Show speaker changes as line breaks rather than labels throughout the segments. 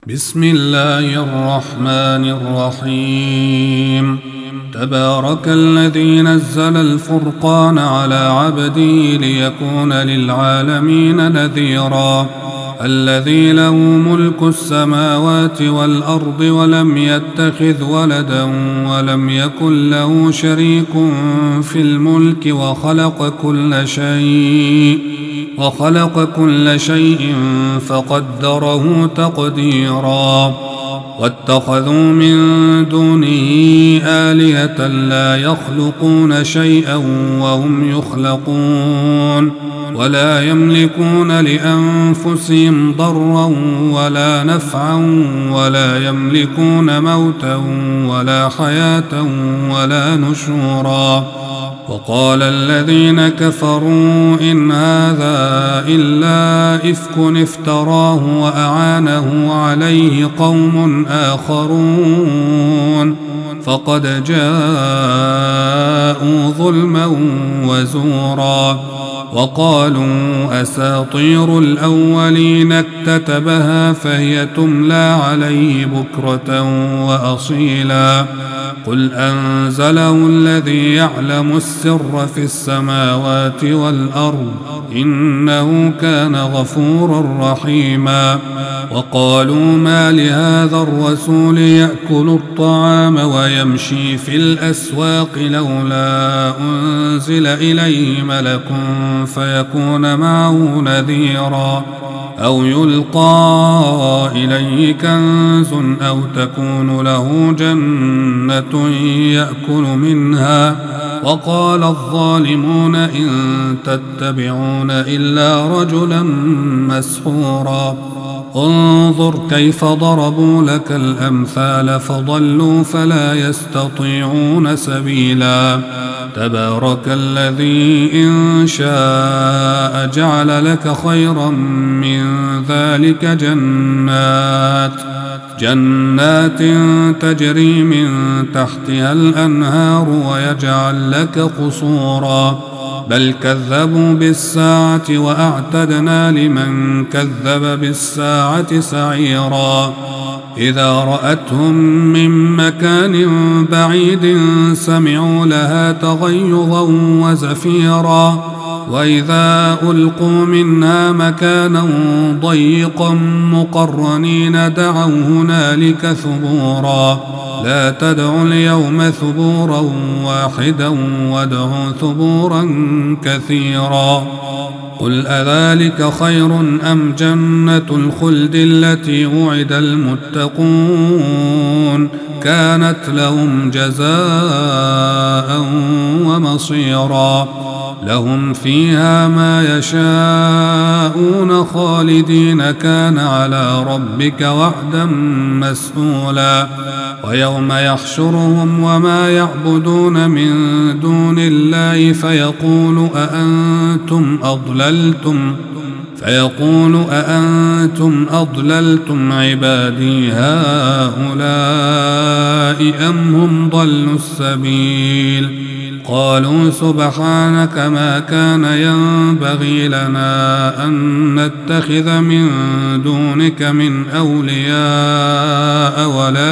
بسم الله الرحمن الرحيم. تبارك الذي نزل الفرقان على عبده ليكون للعالمين نذيرا. الذي له ملك السماوات والأرض ولم يتخذ ولدا ولم يكن له شريك في الملك وخلق كل شيء فقدره تقديرا. واتخذوا من دونه آلهة لا يخلقون شيئا وهم يخلقون ولا يملكون لأنفسهم ضرا ولا نفعا ولا يملكون موتا ولا حياة ولا نشورا. وقال الذين كفروا إن هذا إلا إفك افتراه وأعانه عليه قوم آخرون فقد جاءوا ظلما وزورا. وقالوا أساطير الأولين اكتتبها فهي تملى عليه بكرة وأصيلا. قل أنزله الذي يعلم السر في السماوات والأرض إنه كان غفورا رحيما. وقالوا ما لهذا الرسول يأكل الطعام ويمشي في الأسواق لولا أنزل إليه ملك فيكون معه نذيرا أو يلقى إليه كنز أو تكون له جنة يأكل منها. وقال الظالمون إن تتبعون إلا رجلا مسحورا. انظر كيف ضربوا لك الأمثال فضلوا فلا يستطيعون سبيلا. تبارك الذي إن شاء جعل لك خيرا من ذلك جنات تجري من تحتها الأنهار ويجعل لك قصورا. بل كذبوا بالساعة وأعتدنا لمن كذب بالساعة سعيرا. إذا رأتهم من مكان بعيد سمعوا لها تغيظا وزفيرا. وإذا ألقوا منها مكانا ضيقا مقرنين دعوا هنالك ثبورا. لا تدعوا اليوم ثبورا واحدا وادعوا ثبورا كثيرا. قل أذلك خير أم جنة الخلد التي وعد المتقون كانت لهم جزاء ومصيرا. لهم فيها ما يشاءون خالدين كان على ربك وعدا مسئولا. ويوم يحشرهم وما يعبدون من دون الله فيقول أأنتم أضللتم عبادي هؤلاء أم هم ضلوا السبيل. قالوا سبحانك ما كان ينبغي لنا أن نتخذ من دونك من أولياء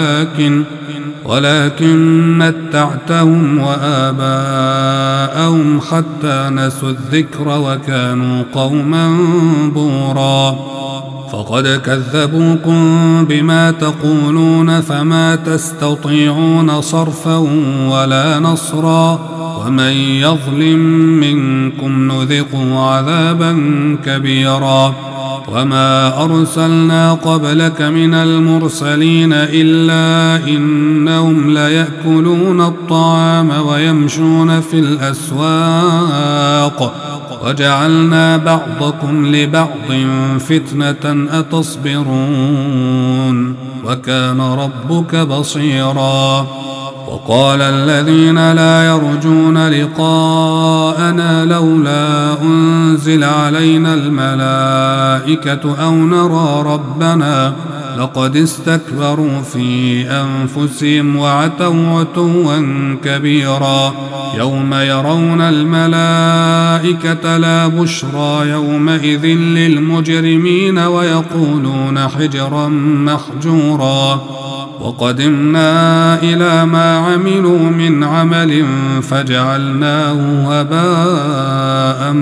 ولكن متعتهم وآباءهم حتى نسوا الذكر وكانوا قوما بورا. فقد كذبوكم بما تقولون فما تستطيعون صرفا ولا نصرا. ومن يظلم منكم نذقه عذابا كبيرا. وما أرسلنا قبلك من المرسلين إلا إنهم ليأكلون الطعام ويمشون في الأسواق وجعلنا بعضكم لبعض فتنة أتصبرون وكان ربك بصيرا. وقال الذين لا يرجون لقاءنا لولا أنزل علينا الملائكة أو نرى ربنا لقد استكبروا في أنفسهم وعتوا عتوا كبيرا يوم يرون الملائكة لا بشرى يومئذ للمجرمين ويقولون حجرا محجورا وقدمنا إلى ما عملوا من عمل فجعلناه هباء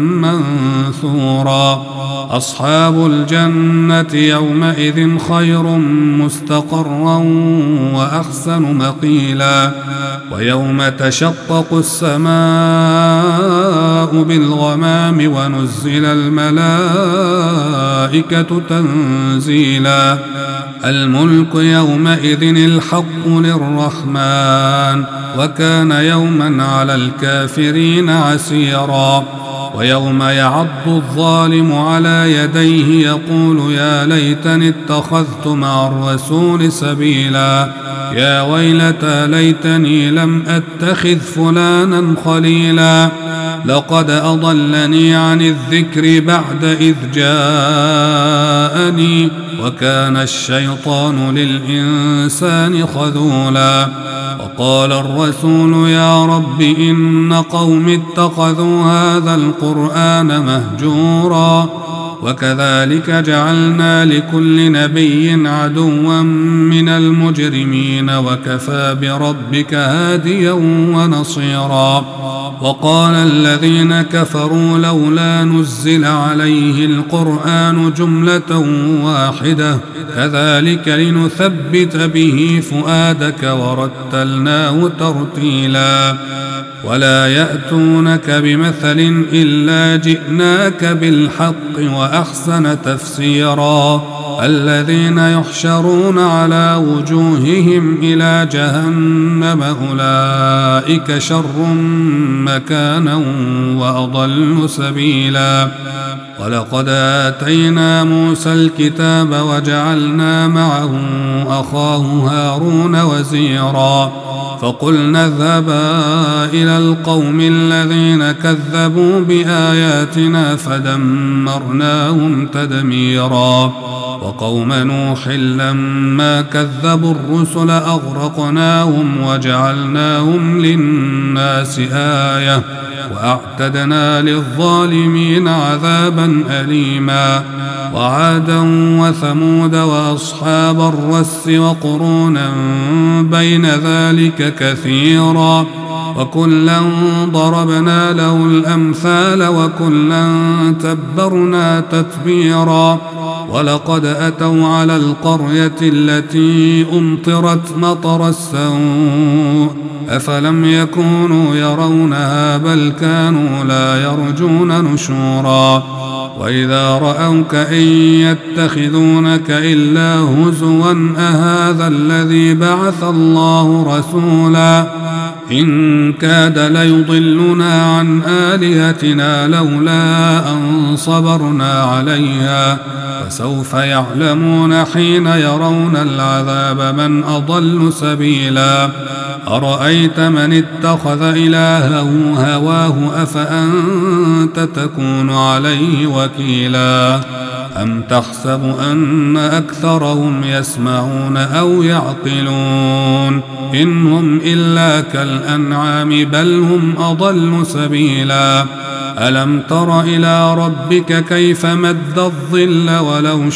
منثورا أصحاب الجنة يومئذ خير مستقرا وأحسن مقيلا ويوم تشقق السماء بالغمام ونزل الملائكة تنزيلا الملك يومئذ الحق للرحمن وكان يوما على الكافرين عسيرا ويوم يعض الظالم على يديه يقول يا ليتني اتخذت مع الرسول سبيلا يا ويلتى ليتني لم أتخذ فلانا خليلا لقد أضلني عن الذكر بعد إذ جاءني وكان الشيطان للإنسان خذولا وقال الرسول يا رب إن قوم اتخذوا هذا القرآن مهجورا وكذلك جعلنا لكل نبي عدوا من المجرمين وكفى بربك هاديا ونصيرا وقال الذين كفروا لولا نزل عليه القرآن جملة واحدة كذلك لنثبت به فؤادك ورتلناه ترتيلا ولا يأتونك بمثل إلا جئناك بالحق وأحسن تفسيرا الذين يحشرون على وجوههم إلى جهنم أولئك شر مكانا وأضل سبيلا ولقد آتينا موسى الكتاب وجعلنا معه أخاه هارون وزيرا فقلنا اذهبا إلى القوم الذين كذبوا بآياتنا فدمرناهم تدميرا وقوم نوح لما كذبوا الرسل أغرقناهم وجعلناهم للناس آية وأعتدنا للظالمين عذابا أليما وعادا وثمود وأصحاب الرس وقرونا بين ذلك كثيرا وكلا ضربنا له الأمثال وكلا تبرنا تتبيرا ولقد أتوا على القرية التي أمطرت مطر السوء أفلم يكونوا يرونها بل كانوا لا يرجون نشورا وإذا رأوك إن يتخذونك إلا هزوا أهذا الذي بعث الله رسولا إن كاد ليضلنا عن آلهتنا لولا أن صبرنا عليها فسوف يعلمون حين يرون العذاب من أضل سبيلا أرأيت من اتخذ إلهه هواه أفأنت تكون عليه وكيلا أم تحسب أن أكثرهم يسمعون أو يعقلون إنهم إلا كالأنعام بل هم أضل سبيلا ألم تر إلى ربك كيف مد الظل ولو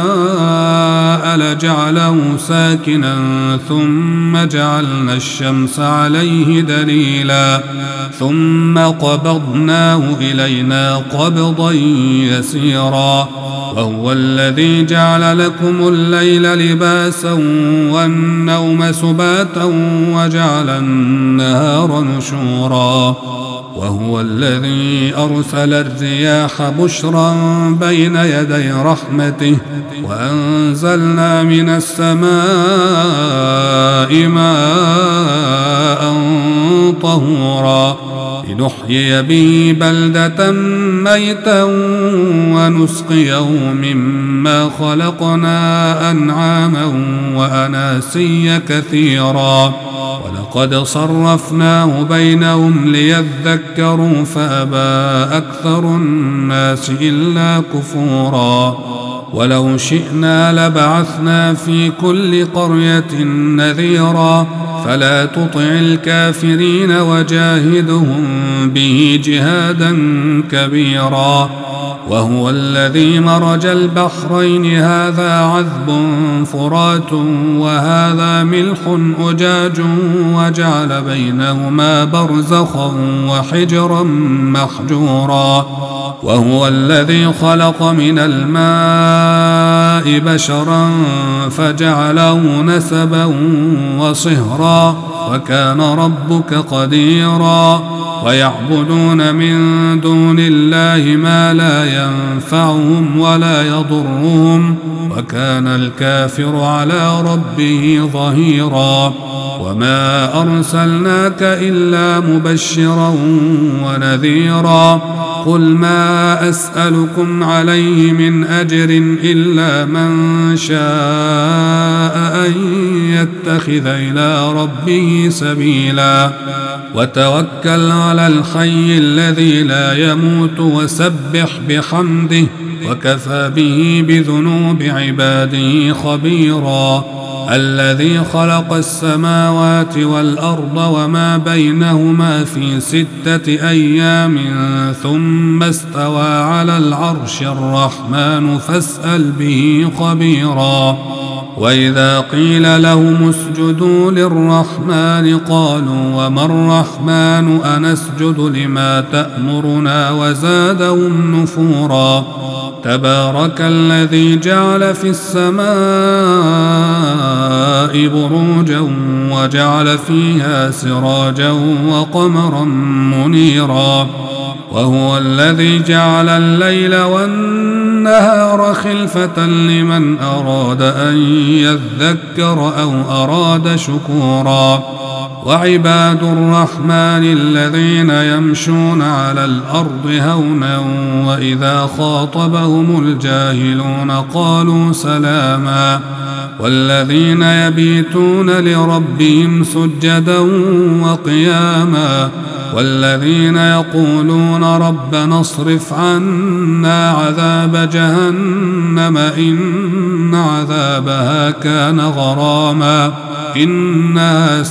شاء لجعله ساكنا ثم جعلنا الشمس عليه دليلا ثم قبضناه إلينا قبضا يسيرا وهو الذي جعل لكم الليل لباسا والنوم سباتا وجعل النهار نشورا وهو الذي أرسل الرياح بشرا بين يدي رحمته وأنزلنا من السماء ماء طهورا لنحيي به بلدة ميتا ونسقيه مما خلقنا أنعاما وأناسيا كثيرا ولقد صرفناه بينهم ليذكروا فأبى أكثر الناس إلا كفورا ولو شئنا لبعثنا في كل قرية نذيرا فلا تطع الكافرين وجاهدهم به جهادا كبيرا. وهو الذي مرج البحرين هذا عذب فرات وهذا ملح أجاج وجعل بينهما برزخا وحجرا محجورا. وهو الذي خلق من الماء بشرا فجعله نسبا وصهرا وكان ربك قديرا. ويعبدون من دون الله ما لا ينفعهم ولا يضرهم وكان الكافر على ربه ظهيرا. وما أرسلناك إلا مبشرا ونذيرا. قل ما أسألكم عليه من أجر إلا من شاء أن يتخذ إلى ربه سبيلا. وتوكل على الحي الذي لا يموت وسبح بحمده وكفى به بذنوب عباده خبيرا. الذي خلق السماوات والأرض وما بينهما في 6 أيام ثم استوى على العرش الرحمن فاسأل به خبيرا. وإذا قيل لهم اسجدوا للرحمن قالوا وما الرحمن أنسجد لما تأمرنا وزادهم نفورا. تبارك الذي جعل في السماء بروجا وجعل فيها سراجا وقمرا منيرا. وهو الذي جعل الليل والنهار خلفة لمن أراد أن يذكر أو أراد شكورا. وعباد الرحمن الذين يمشون على الأرض هونا وإذا خاطبهم الجاهلون قالوا سلاما. والذين يبيتون لربهم سجدا وقياما. والذين يقولون ربنا اصرف عنا عذاب جهنم إن عذابها كان غراما إنها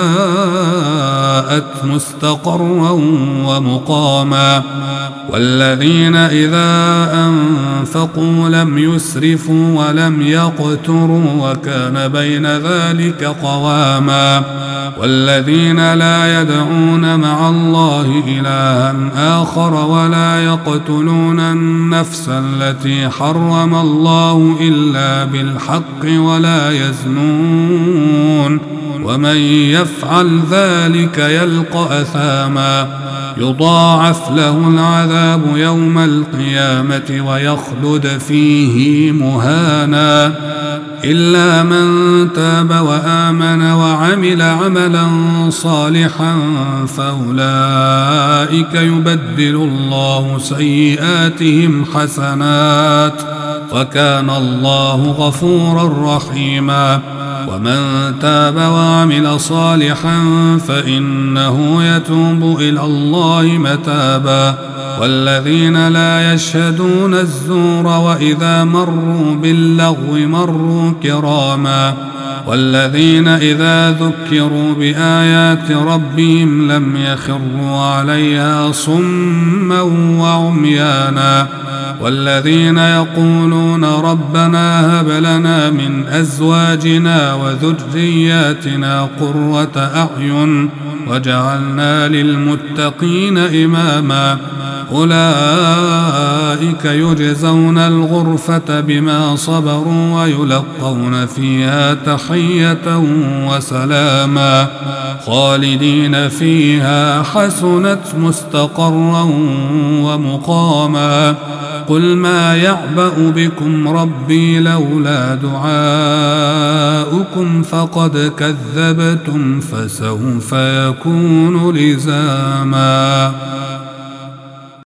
ساءت مستقرا ومقاما. والذين إذا أنفقوا لم يسرفوا ولم يقتروا وكان بين ذلك قواما. والذين لا يدعون مع الله إلها آخر ولا يقتلون النفس التي حرم الله إلا بالحق ولا يزنون ومن يفعل ذلك يلقى أثاما يضاعف له العذاب يوم القيامة ويخلد فيه مهانا إلا من تاب وآمن وعمل عملا صالحا فأولئك يبدل الله سيئاتهم حسنات وكان الله غفورا رحيما. ومن تاب وعمل صالحا فإنه يتوب إلى الله متابا. والذين لا يشهدون الزور وإذا مروا باللغو مروا كراما. والذين إذا ذكروا بآيات ربهم لم يخروا عليها صما وعميانا. والذين يقولون ربنا هب لنا من أزواجنا وذرياتنا قرة أعين وجعلنا للمتقين إماما. أولئك يجزون الغرفة بما صبروا ويلقون فيها تحية وسلاما خالدين فيها حسنت مستقرا ومقاما. قل ما يعبأ بكم ربي لولا دعاؤكم فقد كذبتم فسوف يكون لزاما.